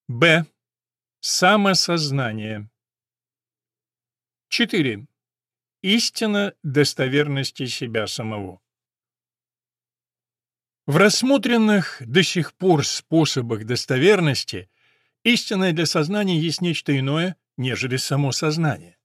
Б. Самосознание. 4. Истина достоверности себя самого. В рассмотренных до сих пор способах достоверности истинное для сознания есть нечто иное, нежели само сознание.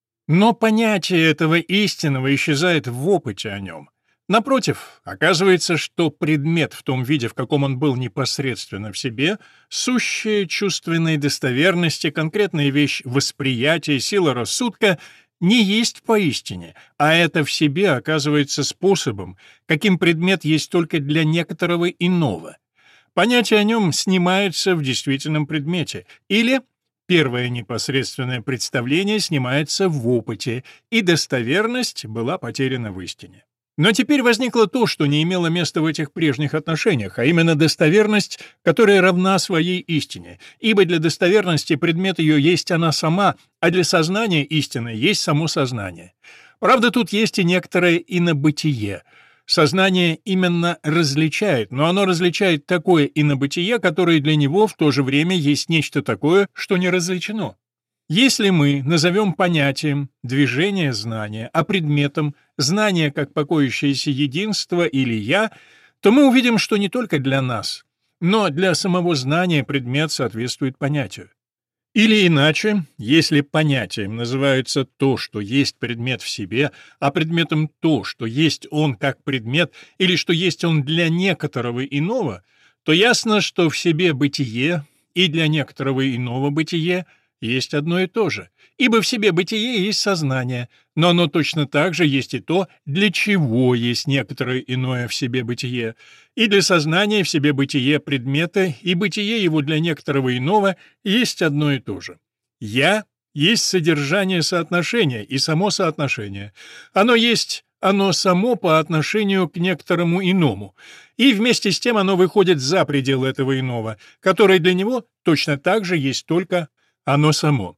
Но понятие этого истинного исчезает в опыте о нем. Напротив, оказывается, что предмет в том виде, в каком он был непосредственно в себе, сущая чувственной достоверности, конкретная вещь восприятия, сила рассудка, не есть поистине, а это в себе оказывается способом, каким предмет есть только для некоторого иного. Понятие о нем снимается в действительном предмете, или первое непосредственное представление снимается в опыте, и достоверность была потеряна в истине. Но теперь возникло то, что не имело места в этих прежних отношениях, а именно достоверность, которая равна своей истине, ибо для достоверности предмет ее есть она сама, а для сознания истины есть само сознание. Правда, тут есть и некоторое инобытие. Сознание именно различает, но оно различает такое инобытие, которое для него в то же время есть нечто такое, что не различено. Если мы назовем понятием движение знания, а предметом знание как покоящееся единство или «я», то мы увидим, что не только для нас, но для самого знания предмет соответствует понятию. Или иначе, если понятием называется то, что есть предмет в себе, а предметом то, что есть он как предмет, или что есть он для некоторого иного, то ясно, что в себе бытие и для некоторого иного бытие есть одно и то же, ибо в себе бытие есть сознание, но оно точно так же есть и то, для чего есть некоторое иное в себе бытие, и для сознания в себе бытие предмета и бытие его для некоторого иного есть одно и то же. «Я» есть содержание соотношения и само соотношение. Оно есть оно само по отношению к некоторому иному, и вместе с тем оно выходит за пределы этого иного, которое для него точно так же есть только оно само.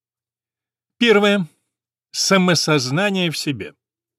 Первое. Самосознание в себе.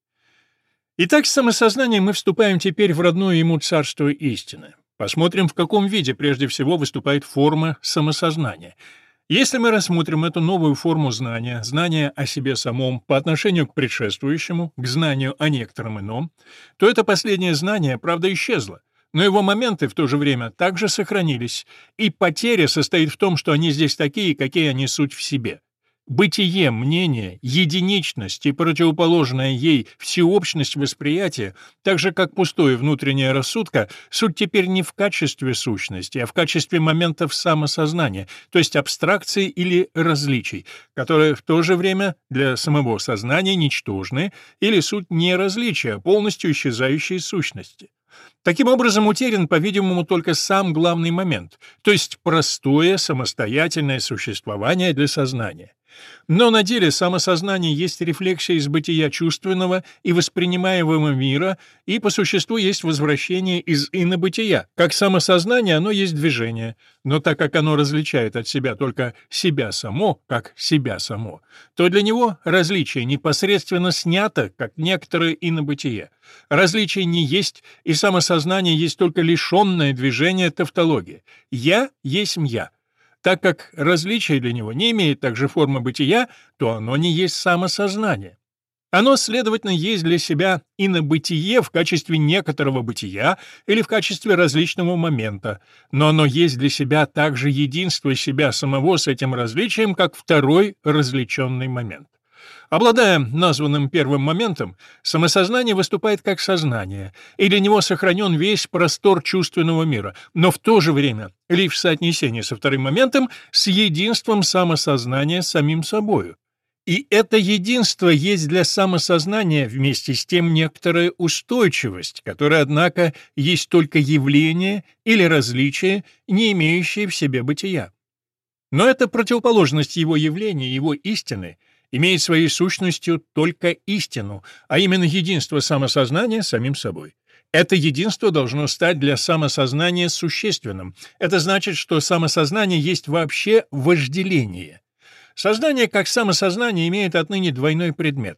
Итак, с самосознанием мы вступаем теперь в родное ему царство истины. Посмотрим, в каком виде прежде всего выступает форма самосознания. Если мы рассмотрим эту новую форму знания, знания о себе самом по отношению к предшествующему, к знанию о некотором ином, то это последнее знание, правда, исчезло, но его моменты в то же время также сохранились, и потеря состоит в том, что они здесь такие, какие они суть в себе. Бытие, мнение, единичность и противоположная ей всеобщность восприятия, так же как пустое внутреннее рассудка, суть теперь не в качестве сущности, а в качестве моментов самосознания, то есть абстракции или различий, которые в то же время для самого сознания ничтожны или суть не различия, а полностью исчезающие сущности. Таким образом, утерян, по-видимому, только сам главный момент, то есть простое самостоятельное существование для сознания. Но на деле самосознание есть рефлексия из бытия чувственного и воспринимаемого мира, и по существу есть возвращение из инобытия. Как самосознание оно есть движение, но так как оно различает от себя только себя само, как себя само, то для него различие непосредственно снято, как некоторое инобытие. Различие не есть, и самосознание есть только лишенное движения тавтология. «Я есть я». Так как различие для него не имеет также формы бытия, то оно не есть самосознание. Оно, следовательно, есть для себя инобытие в качестве некоторого бытия или в качестве различного момента, но оно есть для себя также единство себя самого с этим различием, как второй различенный момент. Обладая названным первым моментом, самосознание выступает как сознание, и для него сохранен весь простор чувственного мира, но в то же время лишь в соотнесении со вторым моментом с единством самосознания с самим собою. И это единство есть для самосознания вместе с тем некоторая устойчивость, которая, однако, есть только явление или различие, не имеющее в себе бытия. Но эта противоположность его явления, его истины, имеет своей сущностью только истину, а именно единство самосознания с самим собой. Это единство должно стать для самосознания существенным. Это значит, что самосознание есть вообще вожделение. Сознание как самосознание имеет отныне двойной предмет.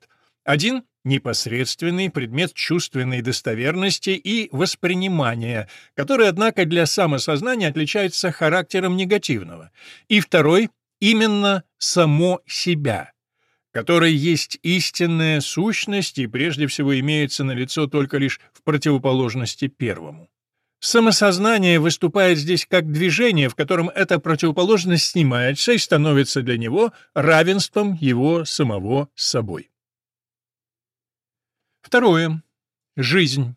Один — непосредственный предмет чувственной достоверности и воспринимания, который, однако, для самосознания отличается характером негативного. И второй — именно само себя, которое есть истинная сущность и прежде всего имеется налицо только лишь в противоположности первому. Самосознание выступает здесь как движение, в котором эта противоположность снимается и становится для него равенством его самого с собой. Второе. Жизнь.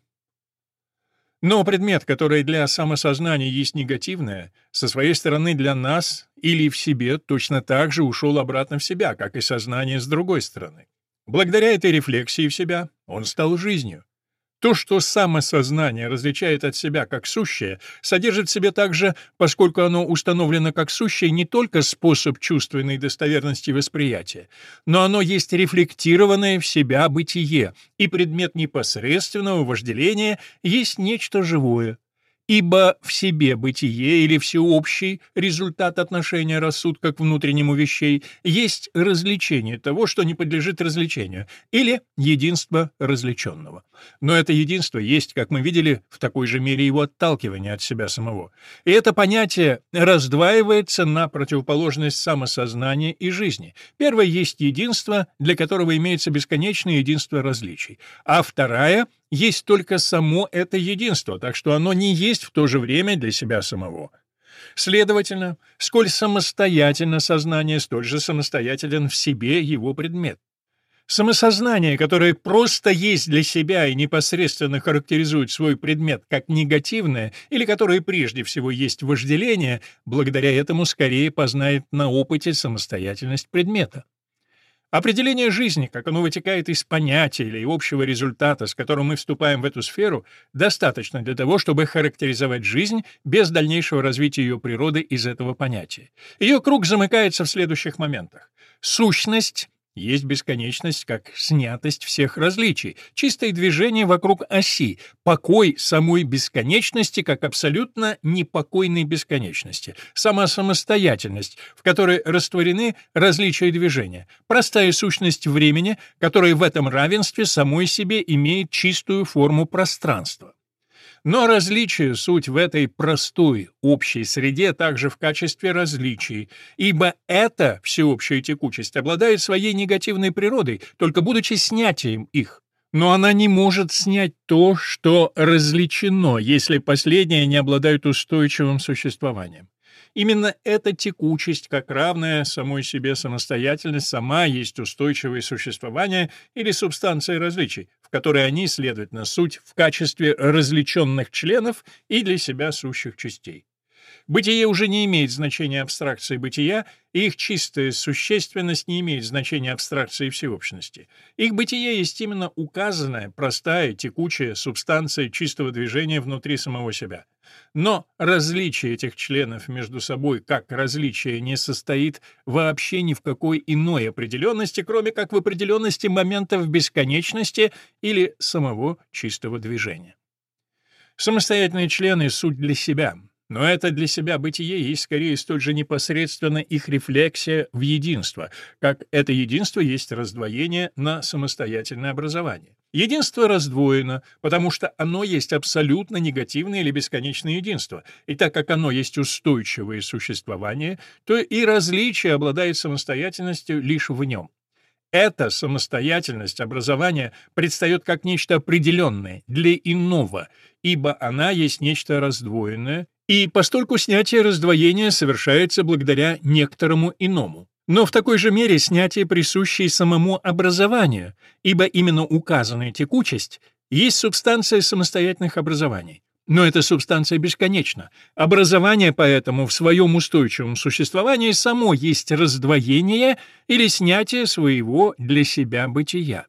Но предмет, который для самосознания есть негативное, со своей стороны для нас или в себе точно так же ушел обратно в себя, как и сознание с другой стороны. Благодаря этой рефлексии в себя он стал жизнью. То, что самосознание различает от себя как сущее, содержит в себе также, поскольку оно установлено как сущее, не только способ чувственной достоверности восприятия, но оно есть рефлектированное в себя бытие, и предмет непосредственного вожделения есть нечто живое. Ибо в себе бытие или всеобщий результат отношения рассудка к внутреннему вещей есть развлечение того, что не подлежит развлечению, или единство развлеченного. Но это единство есть, как мы видели, в такой же мере его отталкивание от себя самого. И это понятие раздваивается на противоположность самосознания и жизни. Первое есть единство, для которого имеется бесконечное единство различий, а вторая — есть только само это единство, так что оно не есть в то же время для себя самого. Следовательно, сколь самостоятельно сознание, столь же самостоятелен в себе его предмет. Самосознание, которое просто есть для себя и непосредственно характеризует свой предмет как негативное, или которое прежде всего есть вожделение, благодаря этому скорее познает на опыте самостоятельность предмета. Определение жизни, как оно вытекает из понятия или общего результата, с которым мы вступаем в эту сферу, достаточно для того, чтобы характеризовать жизнь без дальнейшего развития ее природы из этого понятия. Ее круг замыкается в следующих моментах. Сущность есть бесконечность как снятость всех различий, чистое движение вокруг оси, покой самой бесконечности как абсолютно непокойной бесконечности, сама самостоятельность, в которой растворены различия движения, простая сущность времени, которая в этом равенстве самой себе имеет чистую форму пространства. Но различие — суть в этой простой, общей среде также в качестве различий, ибо эта всеобщая текучесть обладает своей негативной природой, только будучи снятием их. Но она не может снять то, что различено, если последнее не обладает устойчивым существованием. Именно эта текучесть, как равная самой себе самостоятельность, сама есть устойчивое существование или субстанция различий, в которой они, следовательно, суть в качестве различенных членов и для себя сущих частей. Бытие уже не имеет значения абстракции бытия, и их чистая существенность не имеет значения абстракции всеобщности. Их бытие есть именно указанная, простая, текучая субстанция чистого движения внутри самого себя. Но различие этих членов между собой как различие не состоит вообще ни в какой иной определенности, кроме как в определенности моментов бесконечности или самого чистого движения. Самостоятельные члены — суть для себя. Но это для себя бытие есть скорее столь же непосредственно их рефлексия в единство, как это единство есть раздвоение на самостоятельное образование. Единство раздвоено, потому что оно есть абсолютно негативное или бесконечное единство, и так как оно есть устойчивое существование, то и различие обладает самостоятельностью лишь в нем. Эта самостоятельность образования предстает как нечто определенное, для иного, ибо она есть нечто раздвоенное, и постольку снятие раздвоения совершается благодаря некоторому иному. Но в такой же мере снятие присуще самому образованию, ибо именно указанная текучесть есть субстанция самостоятельных образований. Но эта субстанция бесконечна. Образование поэтому в своем устойчивом существовании само есть раздвоение или снятие своего для себя бытия.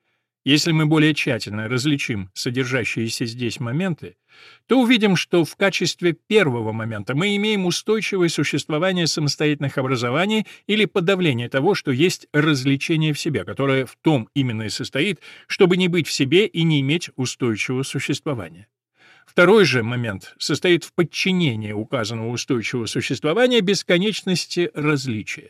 Если мы более тщательно различим содержащиеся здесь моменты, то увидим, что в качестве первого момента мы имеем устойчивое существование самостоятельных образований или подавление того, что есть развлечение в себе, которое в том именно и состоит, чтобы не быть в себе и не иметь устойчивого существования. Второй же момент состоит в подчинении указанного устойчивого существования бесконечности различия.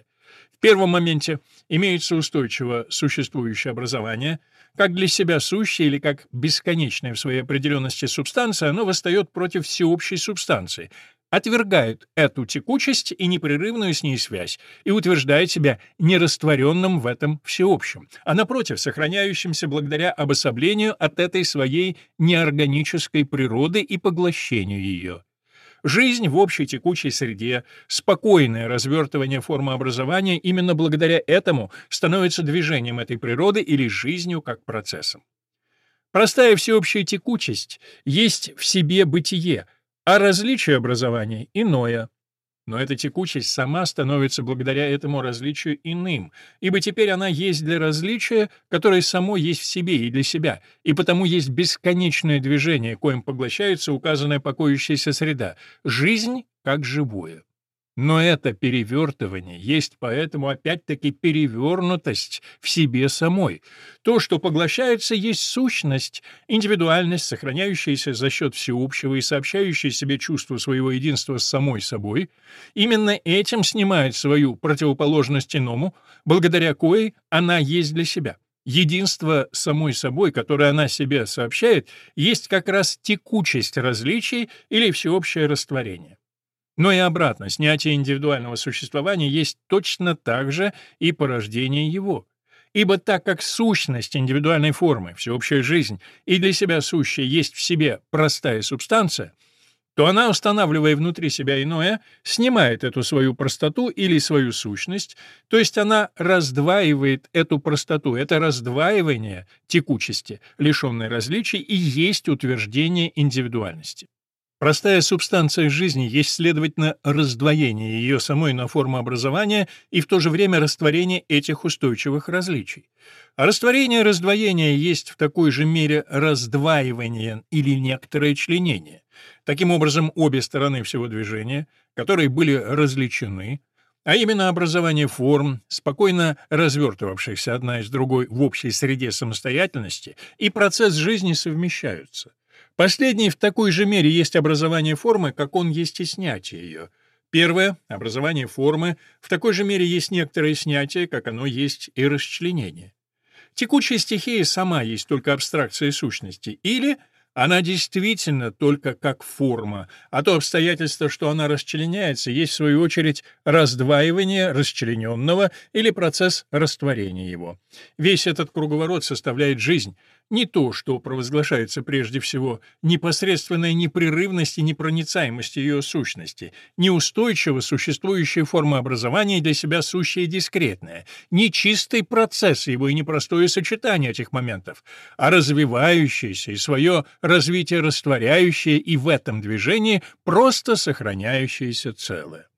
В первом моменте имеется устойчиво существующее образование, как для себя сущее или как бесконечная в своей определенности субстанция, оно восстает против всеобщей субстанции, отвергает эту текучесть и непрерывную с ней связь и утверждает себя нерастворенным в этом всеобщем, а напротив, сохраняющимся благодаря обособлению от этой своей неорганической природы и поглощению ее. Жизнь в общей текучей среде, спокойное развертывание формообразования именно благодаря этому становится движением этой природы или жизнью как процессом. Простая всеобщая текучесть есть в себе бытие, а различие образования — иное. Но эта текучесть сама становится благодаря этому различию иным, ибо теперь она есть для различия, которое само есть в себе и для себя, и потому есть бесконечное движение, коим поглощается указанная покоящаяся среда, жизнь как живое. Но это перевертывание есть поэтому опять-таки перевернутость в себе самой. То, что поглощается, есть сущность, индивидуальность, сохраняющаяся за счет всеобщего и сообщающая себе чувство своего единства с самой собой. Именно этим снимает свою противоположность иному, благодаря коей она есть для себя. Единство с самой собой, которое она себе сообщает, есть как раз текучесть различий или всеобщее растворение. Но и обратно, снятие индивидуального существования есть точно так же и порождение его. Ибо так как сущность индивидуальной формы, всеобщая жизнь, и для себя сущая есть в себе простая субстанция, то она, устанавливая внутри себя иное, снимает эту свою простоту или свою сущность, то есть она раздваивает эту простоту. Это раздваивание текучести, лишенной различий, и есть утверждение индивидуальности. Простая субстанция жизни есть, следовательно, раздвоение ее самой на форму образования и в то же время растворение этих устойчивых различий. А растворение раздвоения есть в такой же мере раздваивание или некоторое членение. Таким образом, обе стороны всего движения, которые были различены, а именно образование форм, спокойно развертывавшихся одна из другой в общей среде самостоятельности, и процесс жизни совмещаются. Последний в такой же мере есть образование формы, как он есть и снятие ее. Первое, образование формы, в такой же мере есть некоторое снятие, как оно есть и расчленение. Текучая стихия сама есть только абстракция сущности, или она действительно только как форма, а то обстоятельство, что она расчленяется, есть в свою очередь раздваивание расчлененного или процесс растворения его. Весь этот круговорот составляет жизнь, не то, что провозглашается прежде всего непосредственная непрерывность и непроницаемость ее сущности, неустойчиво существующая форма образования для себя сущая и дискретная, не чистый процесс его и непростое сочетание этих моментов, а развивающееся и свое развитие растворяющее и в этом движении просто сохраняющееся целое.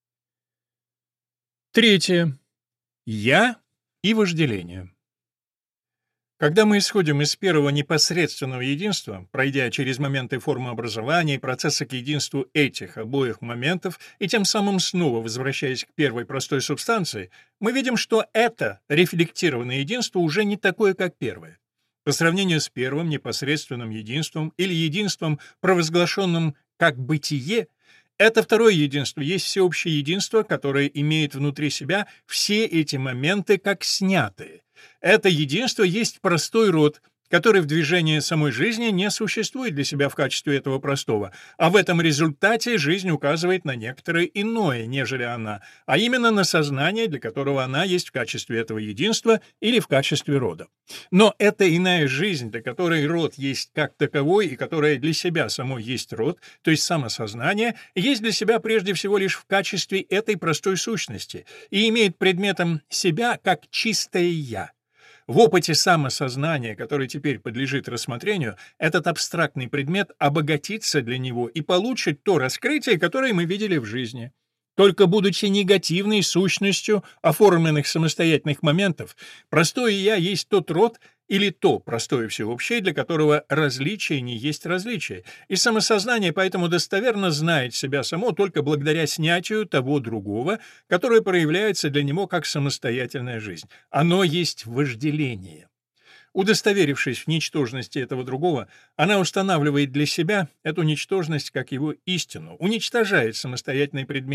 Третье. Я и вожделение. Когда мы исходим из первого непосредственного единства, пройдя через моменты формообразования и процесса к единству этих обоих моментов, и тем самым снова возвращаясь к первой простой субстанции, мы видим, что это рефлектированное единство уже не такое, как первое. По сравнению с первым непосредственным единством или единством, провозглашенным как бытие, это второе единство есть всеобщее единство, которое имеет внутри себя все эти моменты как снятые. Это единство есть простой род, который в движении самой жизни не существует для себя в качестве этого простого, а в этом результате жизнь указывает на некоторое иное, нежели она, а именно на сознание, для которого она есть в качестве этого единства или в качестве рода. Но эта иная жизнь, для которой род есть как таковой и которая для себя самой есть род, то есть самосознание, есть для себя прежде всего лишь в качестве этой простой сущности и имеет предметом себя как чистое «я». В опыте самосознания, который теперь подлежит рассмотрению, этот абстрактный предмет обогатится для него и получит то раскрытие, которое мы видели в жизни. Только будучи негативной сущностью оформленных самостоятельных моментов, простое «я» есть тот род или то простое всеобщее, для которого различие не есть различие, и самосознание поэтому достоверно знает себя само только благодаря снятию того другого, которое проявляется для него как самостоятельная жизнь. Оно есть вожделение. Удостоверившись в ничтожности этого другого, она устанавливает для себя эту ничтожность как его истину, уничтожает самостоятельный предмет,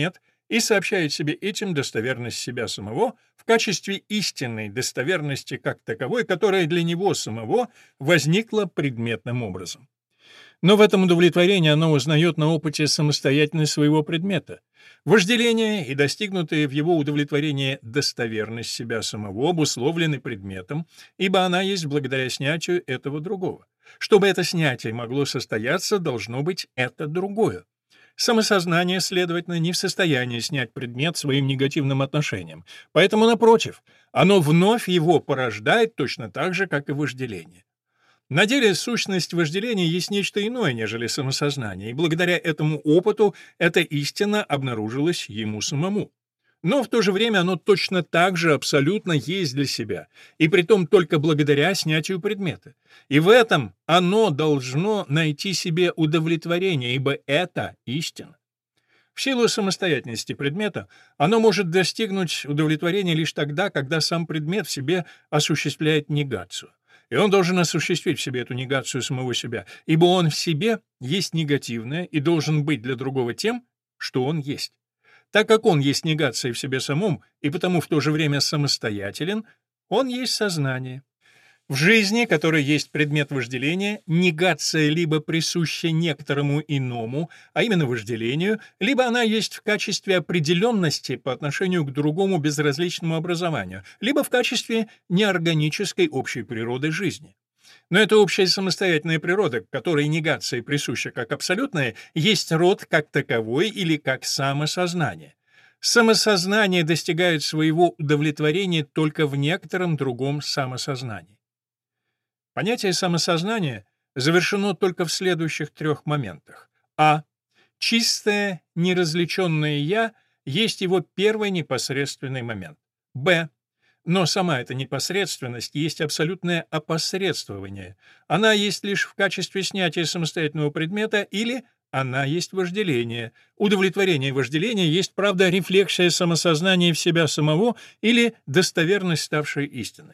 и сообщает себе этим достоверность себя самого в качестве истинной достоверности как таковой, которая для него самого возникла предметным образом. Но в этом удовлетворении оно узнает на опыте самостоятельность своего предмета. Вожделение и достигнутая в его удовлетворении достоверность себя самого обусловлены предметом, ибо она есть благодаря снятию этого другого. Чтобы это снятие могло состояться, должно быть это другое. Самосознание, следовательно, не в состоянии снять предмет своим негативным отношением, поэтому, напротив, оно вновь его порождает точно так же, как и вожделение. На деле сущность вожделения есть нечто иное, нежели самосознание, и благодаря этому опыту эта истина обнаружилась ему самому. Но в то же время оно точно так же абсолютно есть для себя, и притом только благодаря снятию предмета. И в этом оно должно найти себе удовлетворение, ибо это истина. В силу самостоятельности предмета оно может достигнуть удовлетворения лишь тогда, когда сам предмет в себе осуществляет негацию. И он должен осуществить в себе эту негацию самого себя, ибо он в себе есть негативное и должен быть для другого тем, что он есть. Так как он есть негация в себе самом и потому в то же время самостоятелен, он есть сознание. В жизни, которая есть предмет вожделения, негация либо присуща некоторому иному, а именно вожделению, либо она есть в качестве определенности по отношению к другому безразличному образованию, либо в качестве неорганической общей природы жизни. Но эта общая самостоятельная природа, которой негация присуща как абсолютная, есть род как таковой или как самосознание. Самосознание достигает своего удовлетворения только в некотором другом самосознании. Понятие самосознания завершено только в следующих трех моментах. А. Чистое, неразличенное «я» есть его первый непосредственный момент. Б. Но сама эта непосредственность есть абсолютное опосредствование. Она есть лишь в качестве снятия самостоятельного предмета или она есть вожделение. Удовлетворение вожделения есть, правда, рефлексия самосознания в себя самого или достоверность, ставшей истиной.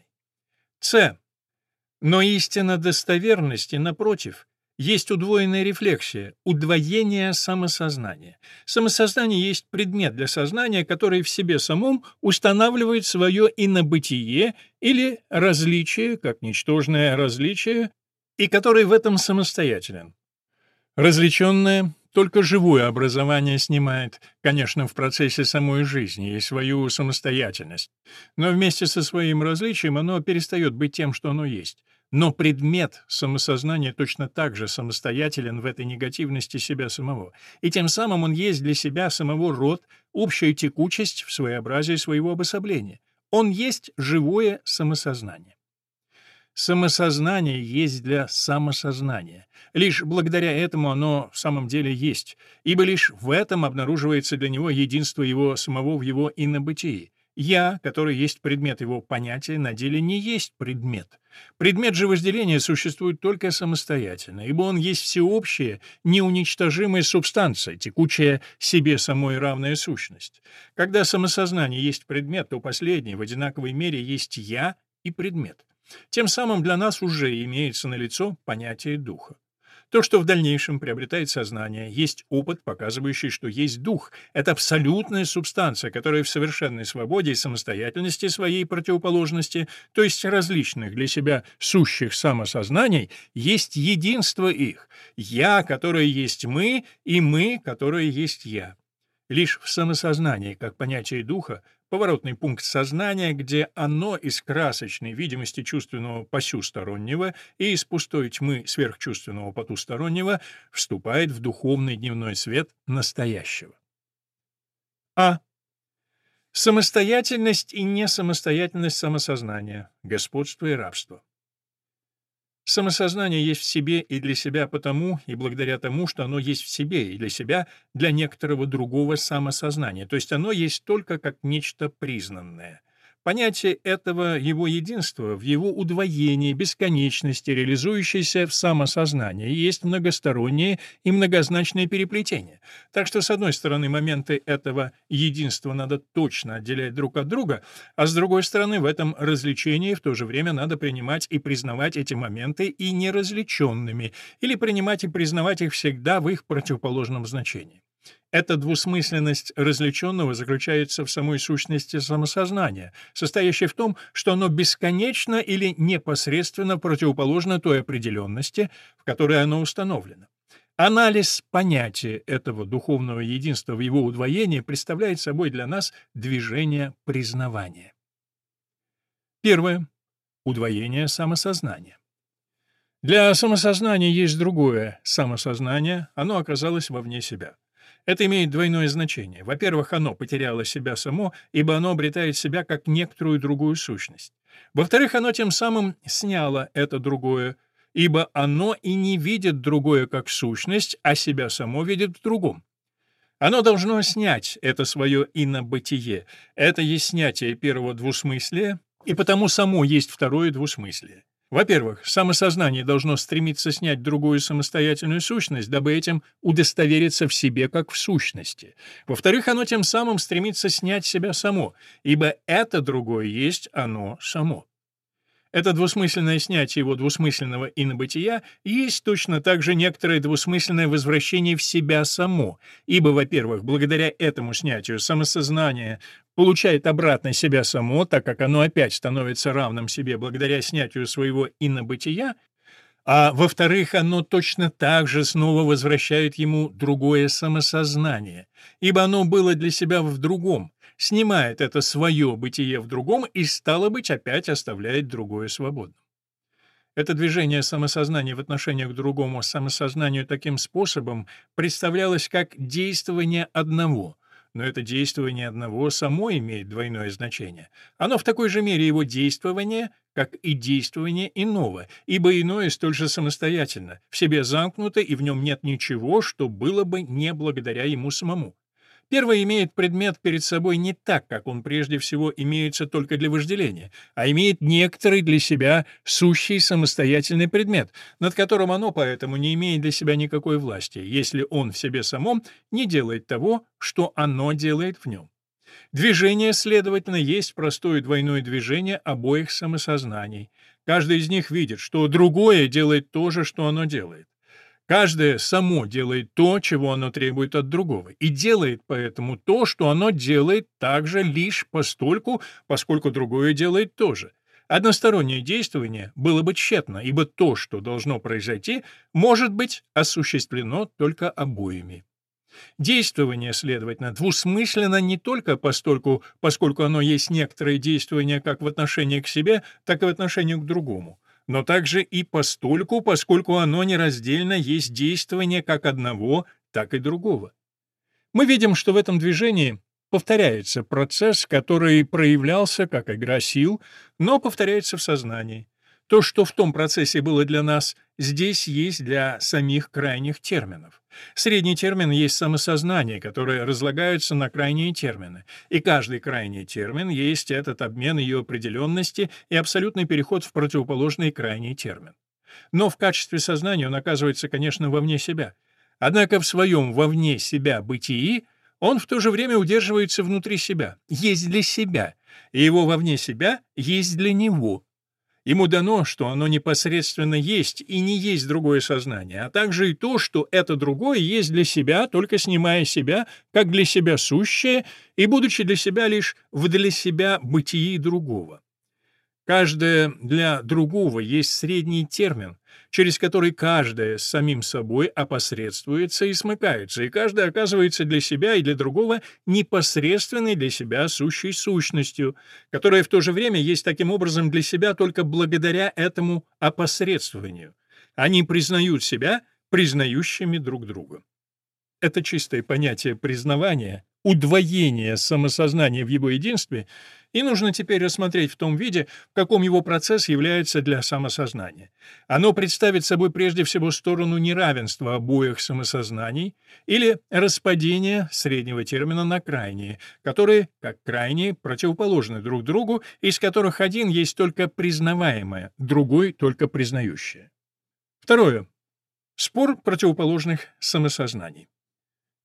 С. Но истина достоверности, напротив, есть удвоенная рефлексия, удвоение самосознания. Самосознание есть предмет для сознания, который в себе самом устанавливает свое инобытие или различие, как ничтожное различие, и который в этом самостоятелен. Различенное только живое образование снимает, конечно, в процессе самой жизни и свою самостоятельность, но вместе со своим различием оно перестает быть тем, что оно есть. Но предмет самосознания точно так же самостоятелен в этой негативности себя самого, и тем самым он есть для себя самого род, общая текучесть в своеобразии своего обособления. Он есть живое самосознание. Самосознание есть для самосознания. Лишь благодаря этому оно в самом деле есть, ибо лишь в этом обнаруживается для него единство его самого в его инобытии. «Я», который есть предмет его понятия, на деле не есть предмет. Предмет же возделения существует только самостоятельно, ибо он есть всеобщая, неуничтожимая субстанция, текучая себе самой равная сущность. Когда самосознание есть предмет, то последний в одинаковой мере есть «я» и предмет. Тем самым для нас уже имеется налицо понятие духа. То, что в дальнейшем приобретает сознание, есть опыт, показывающий, что есть дух. Это абсолютная субстанция, которая в совершенной свободе и самостоятельности своей противоположности, то есть различных для себя сущих самосознаний, есть единство их. «Я», которое есть мы, и «мы», которое есть «я». Лишь в самосознании, как понятие духа, поворотный пункт сознания, где оно из красочной видимости чувственного посюстороннего и из пустой тьмы сверхчувственного потустороннего вступает в духовный дневной свет настоящего. А. Самостоятельность и несамостоятельность самосознания, господство и рабство. Самосознание есть в себе и для себя потому и благодаря тому, что оно есть в себе и для себя для некоторого другого самосознания, то есть оно есть только как нечто признанное. Понятие этого его единства в его удвоении, бесконечности, реализующейся в самосознании, есть многостороннее и многозначное переплетение. Так что, с одной стороны, моменты этого единства надо точно отделять друг от друга, а с другой стороны, в этом различении в то же время надо принимать и признавать эти моменты и неразличенными, или принимать и признавать их всегда в их противоположном значении. Эта двусмысленность различенного заключается в самой сущности самосознания, состоящей в том, что оно бесконечно или непосредственно противоположно той определенности, в которой оно установлено. Анализ понятия этого духовного единства в его удвоении представляет собой для нас движение признавания. Первое. Удвоение самосознания. Для самосознания есть другое самосознание, оно оказалось вовне себя. Это имеет двойное значение. Во-первых, оно потеряло себя само, ибо оно обретает себя как некоторую другую сущность. Во-вторых, оно тем самым сняло это другое, ибо оно и не видит другое как сущность, а себя само видит в другом. Оно должно снять это свое инобытие. Это есть снятие первого двусмыслия, и потому само есть второе двусмыслие. Во-первых, самосознание должно стремиться снять другую самостоятельную сущность, дабы этим удостовериться в себе как в сущности. Во-вторых, оно тем самым стремится снять себя само, ибо это другое есть оно само. Это двусмысленное снятие его двусмысленного инобытия есть точно так же некоторое двусмысленное возвращение в себя само, ибо, во-первых, благодаря этому снятию самосознание получает обратно себя само, так как оно опять становится равным себе благодаря снятию своего инобытия, а во-вторых, оно точно так же снова возвращает ему другое самосознание, ибо оно было для себя в другом, снимает это свое бытие в другом и, стало быть, опять оставляет другое свободным. Это движение самосознания в отношении к другому самосознанию таким способом представлялось как действование одного, но это действование одного само имеет двойное значение. Оно в такой же мере его действование, как и действование иного, ибо иное столь же самостоятельно, в себе замкнуто, и в нем нет ничего, что было бы не благодаря ему самому. Первое имеет предмет перед собой не так, как он прежде всего имеется только для вожделения, а имеет некоторый для себя сущий самостоятельный предмет, над которым оно поэтому не имеет для себя никакой власти, если он в себе самом не делает того, что оно делает в нем. Движение, следовательно, есть простое двойное движение обоих самосознаний. Каждый из них видит, что другое делает то же, что оно делает. Каждое само делает то, чего оно требует от другого, и делает поэтому то, что оно делает также лишь постольку, поскольку другое делает то же. Одностороннее действование было бы тщетно, ибо то, что должно произойти, может быть осуществлено только обоими. Действование, следовательно, двусмысленно не только постольку, поскольку оно есть некоторое действование как в отношении к себе, так и в отношении к другому, но также и постольку, поскольку оно нераздельно есть действование как одного, так и другого. Мы видим, что в этом движении повторяется процесс, который проявлялся как игра сил, но повторяется в сознании. То, что в том процессе было для нас, здесь есть для самих крайних терминов. Средний термин есть самосознание, которое разлагается на крайние термины, и каждый крайний термин есть этот обмен ее определенности и абсолютный переход в противоположный крайний термин. Но в качестве сознания он оказывается, конечно, вовне себя. Однако в своем вовне себя бытии он в то же время удерживается внутри себя, есть для себя, и его вовне себя есть для него. Ему дано, что оно непосредственно есть и не есть другое сознание, а также и то, что это другое есть для себя, только снимая себя, как для себя сущее, и будучи для себя лишь в для себя бытии другого. Каждое для другого есть средний термин, через который каждое с самим собой опосредствуется и смыкается, и каждое оказывается для себя и для другого непосредственной для себя сущей сущностью, которая в то же время есть таким образом для себя только благодаря этому опосредствованию. Они признают себя признающими друг друга. Это чистое понятие признавания, удвоение самосознания в его единстве, и нужно теперь рассмотреть в том виде, в каком его процесс является для самосознания. Оно представит собой прежде всего сторону неравенства обоих самосознаний или распадения среднего термина на крайние, которые, как крайние, противоположны друг другу, из которых один есть только признаваемое, другой только признающее. Второе. Спор противоположных самосознаний.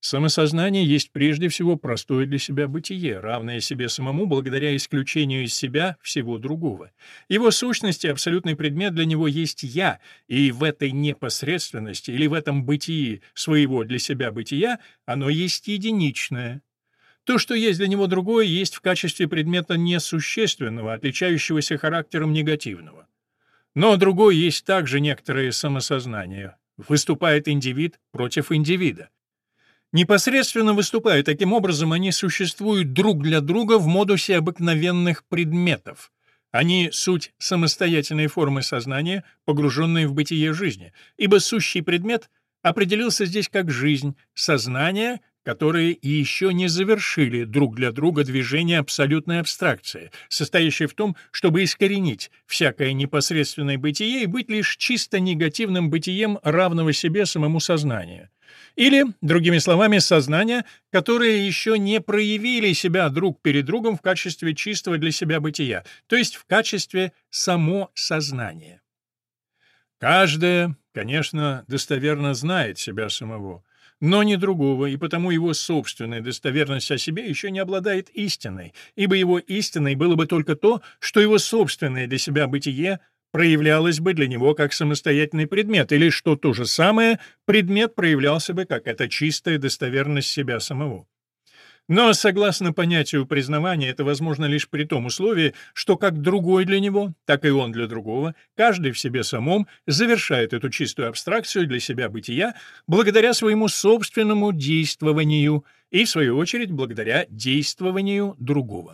Самосознание есть прежде всего простое для себя бытие, равное себе самому благодаря исключению из себя всего другого. Его сущность и абсолютный предмет для него есть «я», и в этой непосредственности или в этом бытии своего для себя бытия оно есть единичное. То, что есть для него другое, есть в качестве предмета несущественного, отличающегося характером негативного. Но другое есть также некоторое самосознание. Выступает индивид против индивида. Непосредственно выступая таким образом, они существуют друг для друга в модусе обыкновенных предметов. Они — суть самостоятельной формы сознания, погруженные в бытие жизни, ибо сущий предмет определился здесь как жизнь, сознание, которые и еще не завершили друг для друга движение абсолютной абстракции, состоящее в том, чтобы искоренить всякое непосредственное бытие и быть лишь чисто негативным бытием равного себе самому сознанию. Или, другими словами, сознания, которые еще не проявили себя друг перед другом в качестве чистого для себя бытия, то есть в качестве само сознания. Каждое, конечно, достоверно знает себя самого, но не другого, и потому его собственная достоверность о себе еще не обладает истиной, ибо его истиной было бы только то, что его собственное для себя бытие проявлялось бы для него как самостоятельный предмет, или, что то же самое, предмет проявлялся бы как эта чистая достоверность себя самого. Но, согласно понятию признавания, это возможно лишь при том условии, что как другой для него, так и он для другого, каждый в себе самом завершает эту чистую абстракцию для себя бытия благодаря своему собственному действованию и, в свою очередь, благодаря действованию другого.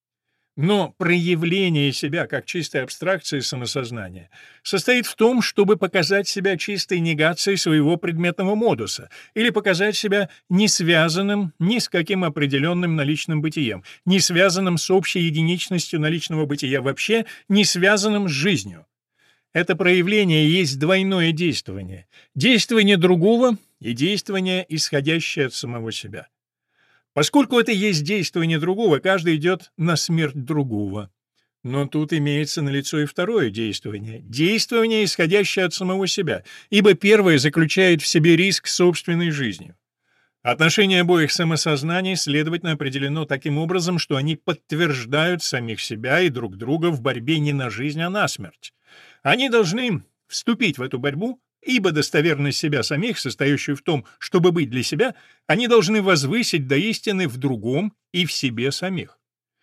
Но проявление себя как чистой абстракции самосознания состоит в том, чтобы показать себя чистой негацией своего предметного модуса или показать себя не связанным ни с каким определенным наличным бытием, не связанным с общей единичностью наличного бытия вообще, не связанным с жизнью. Это проявление есть двойное действование — действование другого и действование, исходящее от самого себя. Поскольку это есть действование другого, каждый идет на смерть другого. Но тут имеется налицо и второе действование — действование, исходящее от самого себя, ибо первое заключает в себе риск собственной жизнью. Отношение обоих самосознаний, следовательно, определено таким образом, что они подтверждают самих себя и друг друга в борьбе не на жизнь, а на смерть. Они должны вступить в эту борьбу, ибо достоверность себя самих, состоящую в том, чтобы быть для себя, они должны возвысить до истины в другом и в себе самих.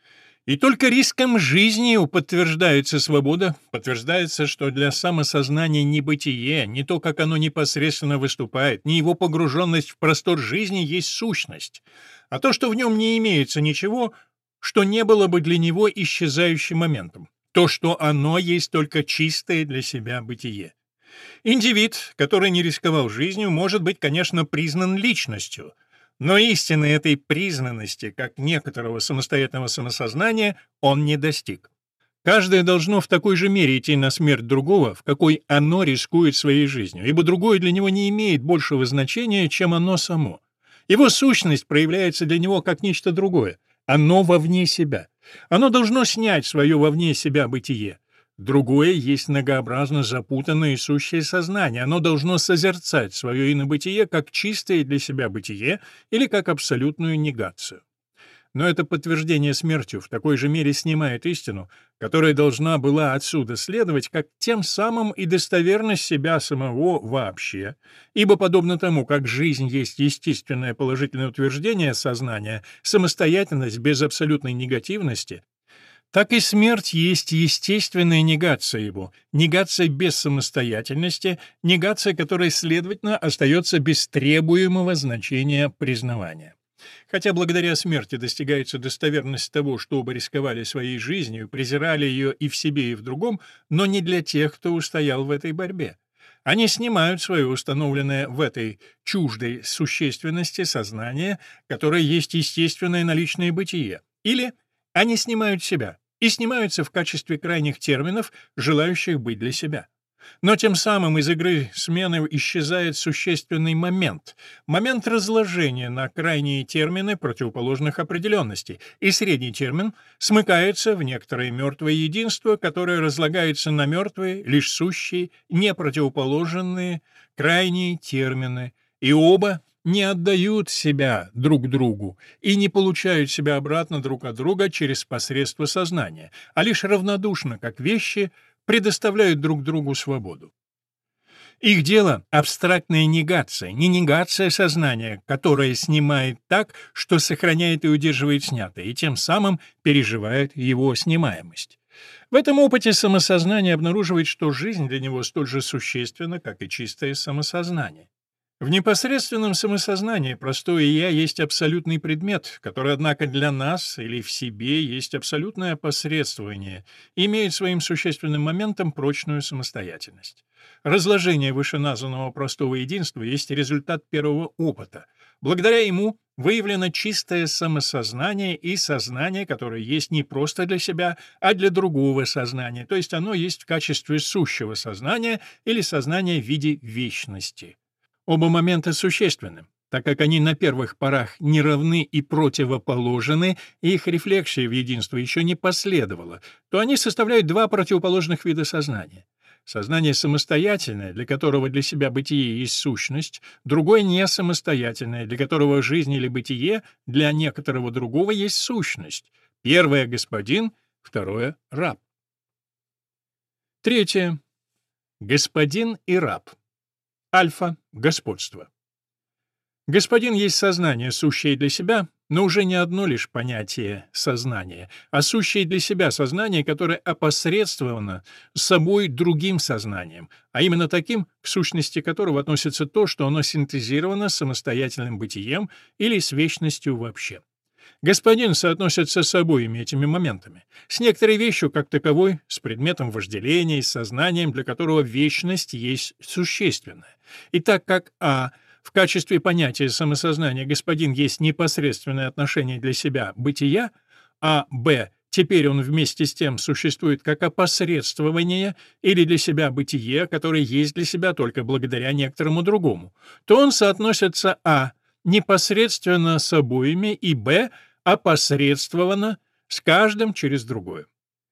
И только риском жизни подтверждается свобода, подтверждается, что для самосознания ни бытие, ни то, как оно непосредственно выступает, ни его погруженность в простор жизни есть сущность, а то, что в нем не имеется ничего, что не было бы для него исчезающим моментом, то, что оно есть только чистое для себя бытие. Индивид, который не рисковал жизнью, может быть, конечно, признан личностью, но истины этой признанности, как некоторого самостоятельного самосознания, он не достиг. Каждое должно в такой же мере идти на смерть другого, в какой оно рискует своей жизнью, ибо другое для него не имеет большего значения, чем оно само. Его сущность проявляется для него как нечто другое, оно вовне себя. Оно должно снять свое вовне себя бытие. Другое есть многообразно запутанное и сущее сознание. Оно должно созерцать свое инобытие как чистое для себя бытие или как абсолютную негацию. Но это подтверждение смертью в такой же мере снимает истину, которая должна была отсюда следовать, как тем самым и достоверность себя самого вообще, ибо подобно тому, как жизнь есть естественное положительное утверждение сознания, самостоятельность без абсолютной негативности, так и смерть есть естественная негация его, негация без самостоятельности, негация, которая, следовательно, остается без требуемого значения признавания. Хотя благодаря смерти достигается достоверность того, что оба рисковали своей жизнью, презирали ее и в себе, и в другом, но не для тех, кто устоял в этой борьбе. Они снимают свое установленное в этой чуждой существенности сознание, которое есть естественное наличное бытие, или они снимают себя и снимаются в качестве крайних терминов, желающих быть для себя. Но тем самым из игры смены исчезает существенный момент, момент разложения на крайние термины противоположных определенностей, и средний термин смыкается в некоторое мертвое единство, которое разлагается на мертвые, лишь сущие, непротивоположные крайние термины, и оба не отдают себя друг другу и не получают себя обратно друг от друга через посредство сознания, а лишь равнодушно, как вещи, предоставляют друг другу свободу. Их дело — абстрактная негация, не негация сознания, которая снимает так, что сохраняет и удерживает снятое, и тем самым переживает его снимаемость. В этом опыте самосознание обнаруживает, что жизнь для него столь же существенна, как и чистое самосознание. В непосредственном самосознании простое «я» есть абсолютный предмет, который, однако, для нас или в себе есть абсолютное опосредствование и имеет своим существенным моментом прочную самостоятельность. Разложение вышеназванного простого единства есть результат первого опыта. Благодаря ему выявлено чистое самосознание и сознание, которое есть не просто для себя, а для другого сознания, то есть оно есть в качестве сущего сознания или сознания в виде вечности. Оба момента существенны, так как они на первых порах не равны и противоположны, и их рефлексия в единство еще не последовала, то они составляют два противоположных вида сознания. Сознание самостоятельное, для которого для себя бытие есть сущность, другое не самостоятельное, для которого жизнь или бытие для некоторого другого есть сущность. Первое — господин, второе — раб. Третье. Господин и раб. Альфа — господство. Господин есть сознание, сущее для себя, но уже не одно лишь понятие сознания, а сущее для себя сознание, которое опосредствовано собой другим сознанием, а именно таким, к сущности которого относится то, что оно синтезировано самостоятельным бытием или с вечностью вообще. Господин соотносится с обоими этими моментами, с некоторой вещью как таковой, с предметом вожделения и с сознанием, для которого вечность есть существенная. И так как в качестве понятия самосознания господин есть непосредственное отношение для себя бытия, а теперь он вместе с тем существует как опосредствование или для себя бытие, которое есть для себя только благодаря некоторому другому, то он соотносится непосредственно с обоими и опосредствовано с каждым через другое.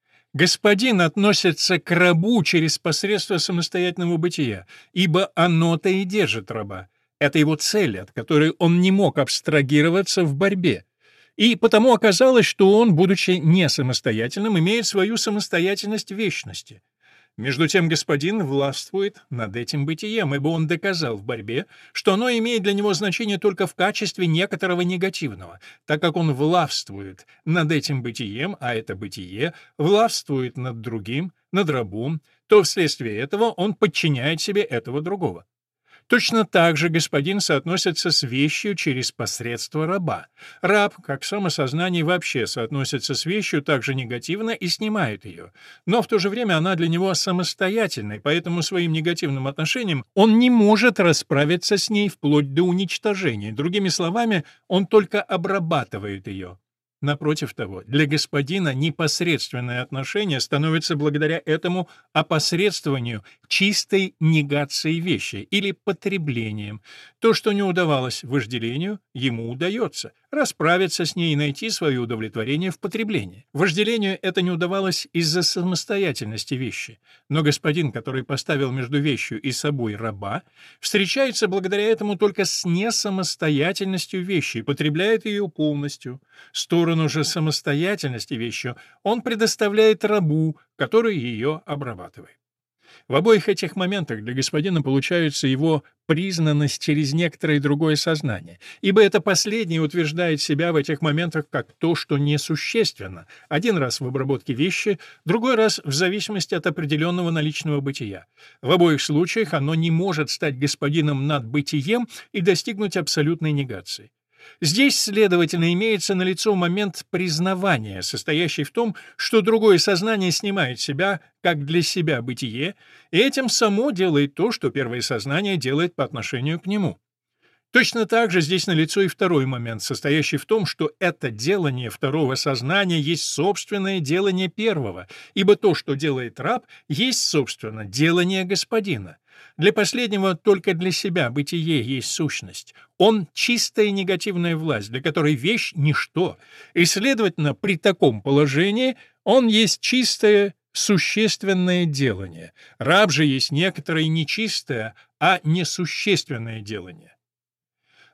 Господин относится к рабу через посредство самостоятельного бытия, ибо оно-то и держит раба. Это его цель, от которой он не мог абстрагироваться в борьбе. И потому оказалось, что он, будучи не самостоятельным, имеет свою самостоятельность в вечности. Между тем господин властвует над этим бытием, ибо он доказал в борьбе, что оно имеет для него значение только в качестве некоторого негативного, так как он властвует над этим бытием, а это бытие властвует над другим, над рабом, то вследствие этого он подчиняет себе этого другого. Точно так же господин соотносится с вещью через посредство раба. Раб, как самосознание, вообще соотносится с вещью также негативно и снимает ее. Но в то же время она для него самостоятельна, поэтому своим негативным отношением он не может расправиться с ней вплоть до уничтожения. Другими словами, он только обрабатывает ее. Напротив того, для господина непосредственное отношение становится благодаря этому опосредствованию чистой негацией вещи или потреблением. То, что не удавалось вожделению, ему удается расправиться с ней и найти свое удовлетворение в потреблении. Вожделению это не удавалось из-за самостоятельности вещи, но господин, который поставил между вещью и собой раба, встречается благодаря этому только с несамостоятельностью вещи и потребляет ее полностью. Сторону же самостоятельности вещи он предоставляет рабу, который ее обрабатывает. В обоих этих моментах для господина получается его признанность через некоторое другое сознание, ибо это последнее утверждает себя в этих моментах как то, что несущественно, один раз в обработке вещи, другой раз в зависимости от определенного наличного бытия. В обоих случаях оно не может стать господином над бытием и достигнуть абсолютной негации. Здесь, следовательно, имеется налицо момент признавания, состоящий в том, что другое сознание снимает себя как для себя бытие, и этим само делает то, что первое сознание делает по отношению к нему. Точно так же здесь налицо и второй момент, состоящий в том, что это делание второго сознания есть собственное делание первого, ибо то, что делает раб, есть, собственно, делание господина. Для последнего только для себя бытие есть сущность. Он — чистая негативная власть, для которой вещь — ничто, и, следовательно, при таком положении он есть чистое существенное делание. Раб же есть некоторое нечистое, а несущественное делание.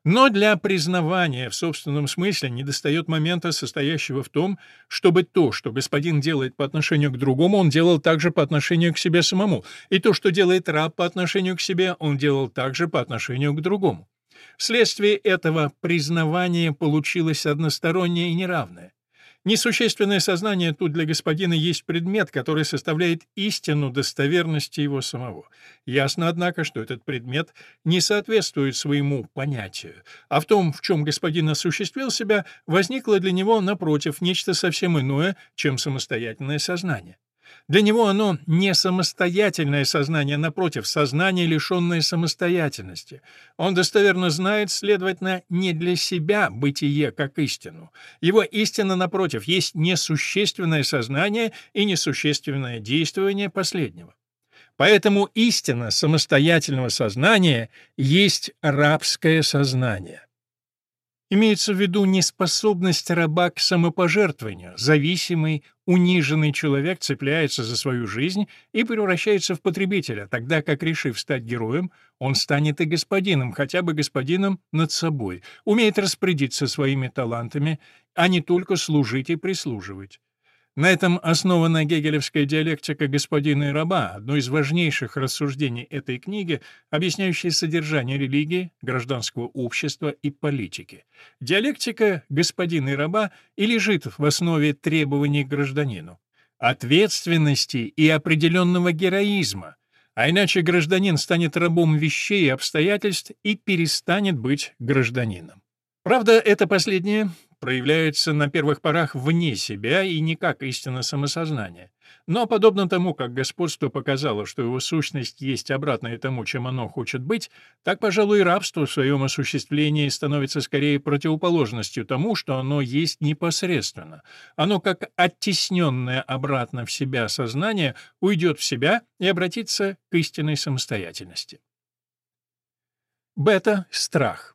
Но для признавания в собственном смысле недостает момента, состоящего в том, чтобы то, что господин делает по отношению к другому, он делал также по отношению к себе самому, и то, что делает раб по отношению к себе, он делал также по отношению к другому. Вследствие этого признавание получилось одностороннее и неравное. Несущественное сознание тут для господина есть предмет, который составляет истину достоверности его самого. Ясно, однако, что этот предмет не соответствует своему понятию, а в том, в чем господин осуществил себя, возникло для него, напротив, нечто совсем иное, чем самостоятельное сознание. Для него оно не самостоятельное сознание, напротив, сознание, лишенное самостоятельности. Он достоверно знает, следовательно, не для себя бытие как истину. Его истина, напротив, есть несущественное сознание и несущественное действование последнего. Поэтому истина самостоятельного сознания есть рабское сознание. Имеется в виду неспособность раба к самопожертвованию. Зависимый, униженный человек цепляется за свою жизнь и превращается в потребителя, тогда как, решив стать героем, он станет и господином, хотя бы господином над собой, умеет распорядиться своими талантами, а не только служить и прислуживать. На этом основана гегелевская диалектика господина и раба, одно из важнейших рассуждений этой книги, объясняющее содержание религии, гражданского общества и политики. Диалектика господина и раба и лежит в основе требований к гражданину, ответственности и определенного героизма, а иначе гражданин станет рабом вещей и обстоятельств и перестанет быть гражданином. Правда, это последнее проявляется на первых порах вне себя и не как истина самосознания. Но, подобно тому, как господство показало, что его сущность есть обратное тому, чем оно хочет быть, так, пожалуй, и рабство в своем осуществлении становится скорее противоположностью тому, что оно есть непосредственно. Оно, как оттесненное обратно в себя сознание, уйдет в себя и обратится к истинной самостоятельности. Бета — страх.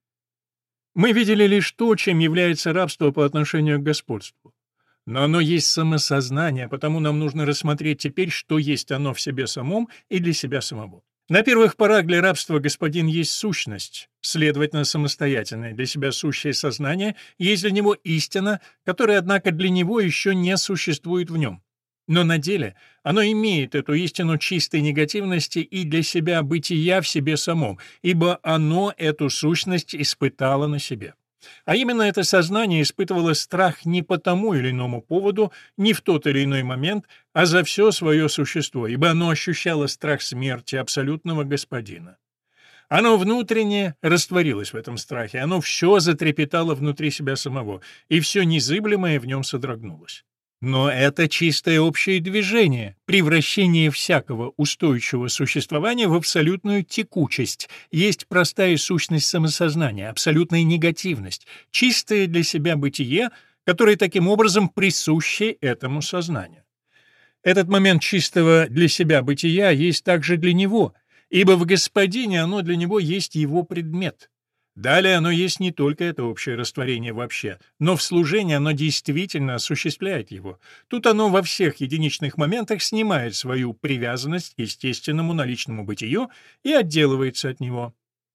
Мы видели лишь то, чем является рабство по отношению к господству. Но оно есть самосознание, потому нам нужно рассмотреть теперь, что есть оно в себе самом и для себя самого. На первых порах для рабства господин есть сущность, следовательно, самостоятельное для себя сущее сознание, есть для него истина, которая, однако, для него еще не существует в нем. Но на деле оно имеет эту истину чистой негативности и для себя бытия в себе самом, ибо оно эту сущность испытало на себе. А именно это сознание испытывало страх не по тому или иному поводу, не в тот или иной момент, а за все свое существо, ибо оно ощущало страх смерти абсолютного господина. Оно внутренне растворилось в этом страхе, оно все затрепетало внутри себя самого, и все незыблемое в нем содрогнулось. Но это чистое общее движение, превращение всякого устойчивого существования в абсолютную текучесть, есть простая сущность самосознания, абсолютная негативность, чистое для себя бытие, которое таким образом присуще этому сознанию. Этот момент чистого для себя бытия есть также для него, ибо в господине оно для него есть его предмет. Далее оно есть не только это общее растворение вообще, но в служении оно действительно осуществляет его. Тут оно во всех единичных моментах снимает свою привязанность к естественному наличному бытию и отделывается от него.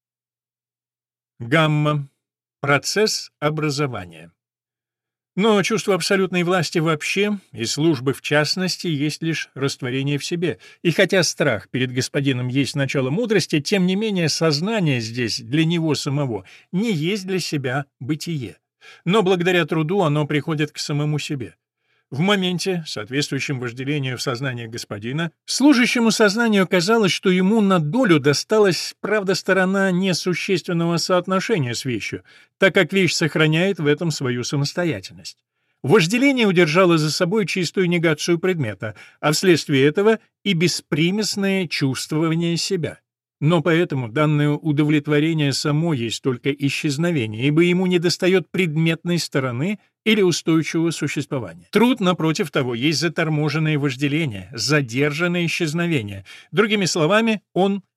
Гамма. Процесс образования. Но чувство абсолютной власти вообще и службы в частности есть лишь растворение в себе, и хотя страх перед господином есть начало мудрости, тем не менее сознание здесь для него самого не есть для себя бытие. Но благодаря труду оно приходит к самому себе. В моменте, соответствующем вожделению в сознании господина, служащему сознанию казалось, что ему на долю досталась, правда, сторона несущественного соотношения с вещью, так как вещь сохраняет в этом свою самостоятельность. Вожделение удержало за собой чистую негацию предмета, а вследствие этого и беспримесное чувствование себя. Но поэтому данное удовлетворение само есть только исчезновение, ибо ему недостает предметной стороны или устойчивого существования. Труд, напротив того, есть заторможенное вожделение, задержанное исчезновение. Другими словами, он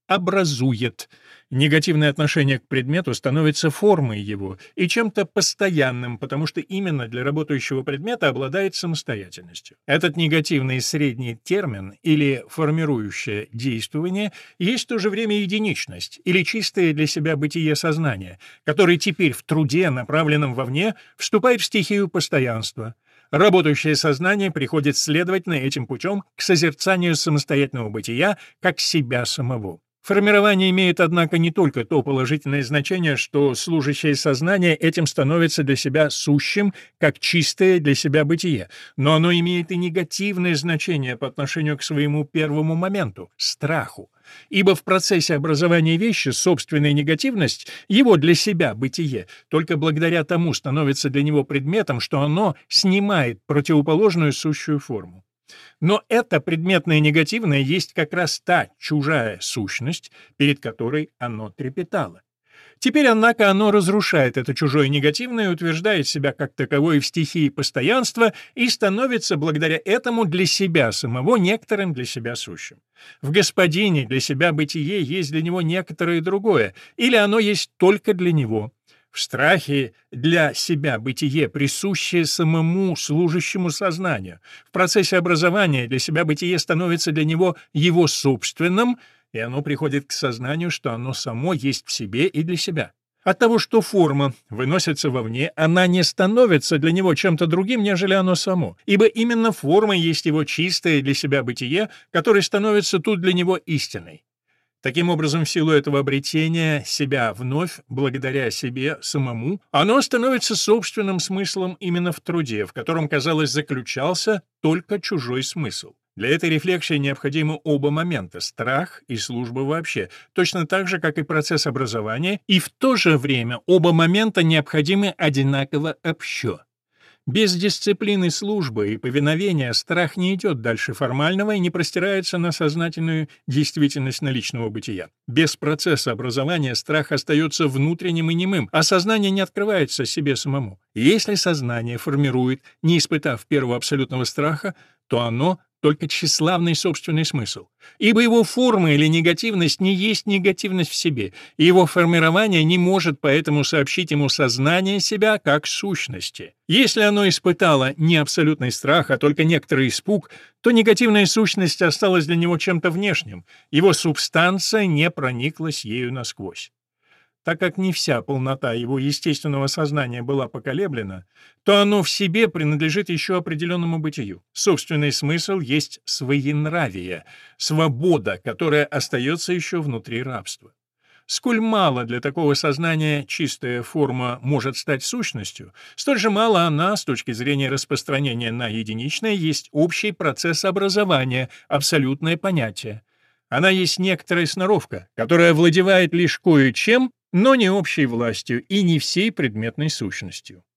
образует. Негативное отношение к предмету становится формой его и чем-то постоянным, потому что именно для работающего предмета обладает самостоятельностью. Этот негативный средний термин или формирующее действование есть в то же время единичность или чистое для себя бытие сознания, которое теперь в труде, направленном вовне, вступает в стихию постоянства. Работающее сознание приходит, следовательно, этим путем к созерцанию самостоятельного бытия как себя самого. Формирование имеет, однако, не только то положительное значение, что служащее сознание этим становится для себя сущим, как чистое для себя бытие, но оно имеет и негативное значение по отношению к своему первому моменту — страху. Ибо в процессе образования вещи собственная негативность, его для себя бытие, только благодаря тому становится для него предметом, что оно снимает противоположную сущую форму. Но это предметное негативное есть как раз та чужая сущность, перед которой оно трепетало. Теперь, однако, оно разрушает это чужое негативное, утверждает себя как таковое в стихии постоянства и становится благодаря этому для себя самого некоторым для себя сущим. В господине для себя бытие есть для него некоторое другое, или оно есть только для него. В страхе для себя бытие, присущее самому служащему сознанию. В процессе образования для себя бытие становится для него его собственным, и оно приходит к сознанию, что оно само есть в себе и для себя. От того, что форма выносится вовне, она не становится для него чем-то другим, нежели оно само, ибо именно форма есть его чистое для себя бытие, которое становится тут для него истиной. Таким образом, в силу этого обретения себя вновь, благодаря себе самому, оно становится собственным смыслом именно в труде, в котором, казалось, заключался только чужой смысл. Для этой рефлексии необходимы оба момента — страх и служба вообще, точно так же, как и процесс образования, и в то же время оба момента необходимы одинаково общо. Без дисциплины службы и повиновения страх не идет дальше формального и не простирается на сознательную действительность наличного бытия. Без процесса образования страх остается внутренним и немым, а сознание не открывается себе самому. Если сознание формирует, не испытав первого абсолютного страха, то оно только тщеславный собственный смысл. Ибо его форма или негативность не есть негативность в себе, и его формирование не может поэтому сообщить ему сознание себя как сущности. Если оно испытало не абсолютный страх, а только некоторый испуг, то негативная сущность осталась для него чем-то внешним, его субстанция не прониклась ею насквозь. Так как не вся полнота его естественного сознания была поколеблена, то оно в себе принадлежит еще определенному бытию. Собственный смысл есть своенравие, свобода, которая остается еще внутри рабства. Сколь мало для такого сознания чистая форма может стать сущностью, столь же мало она, с точки зрения распространения на единичное, есть общий процесс образования, абсолютное понятие. Она есть некоторая сноровка, которая овладевает лишь кое-чем, но не общей властью и не всей предметной сущностью.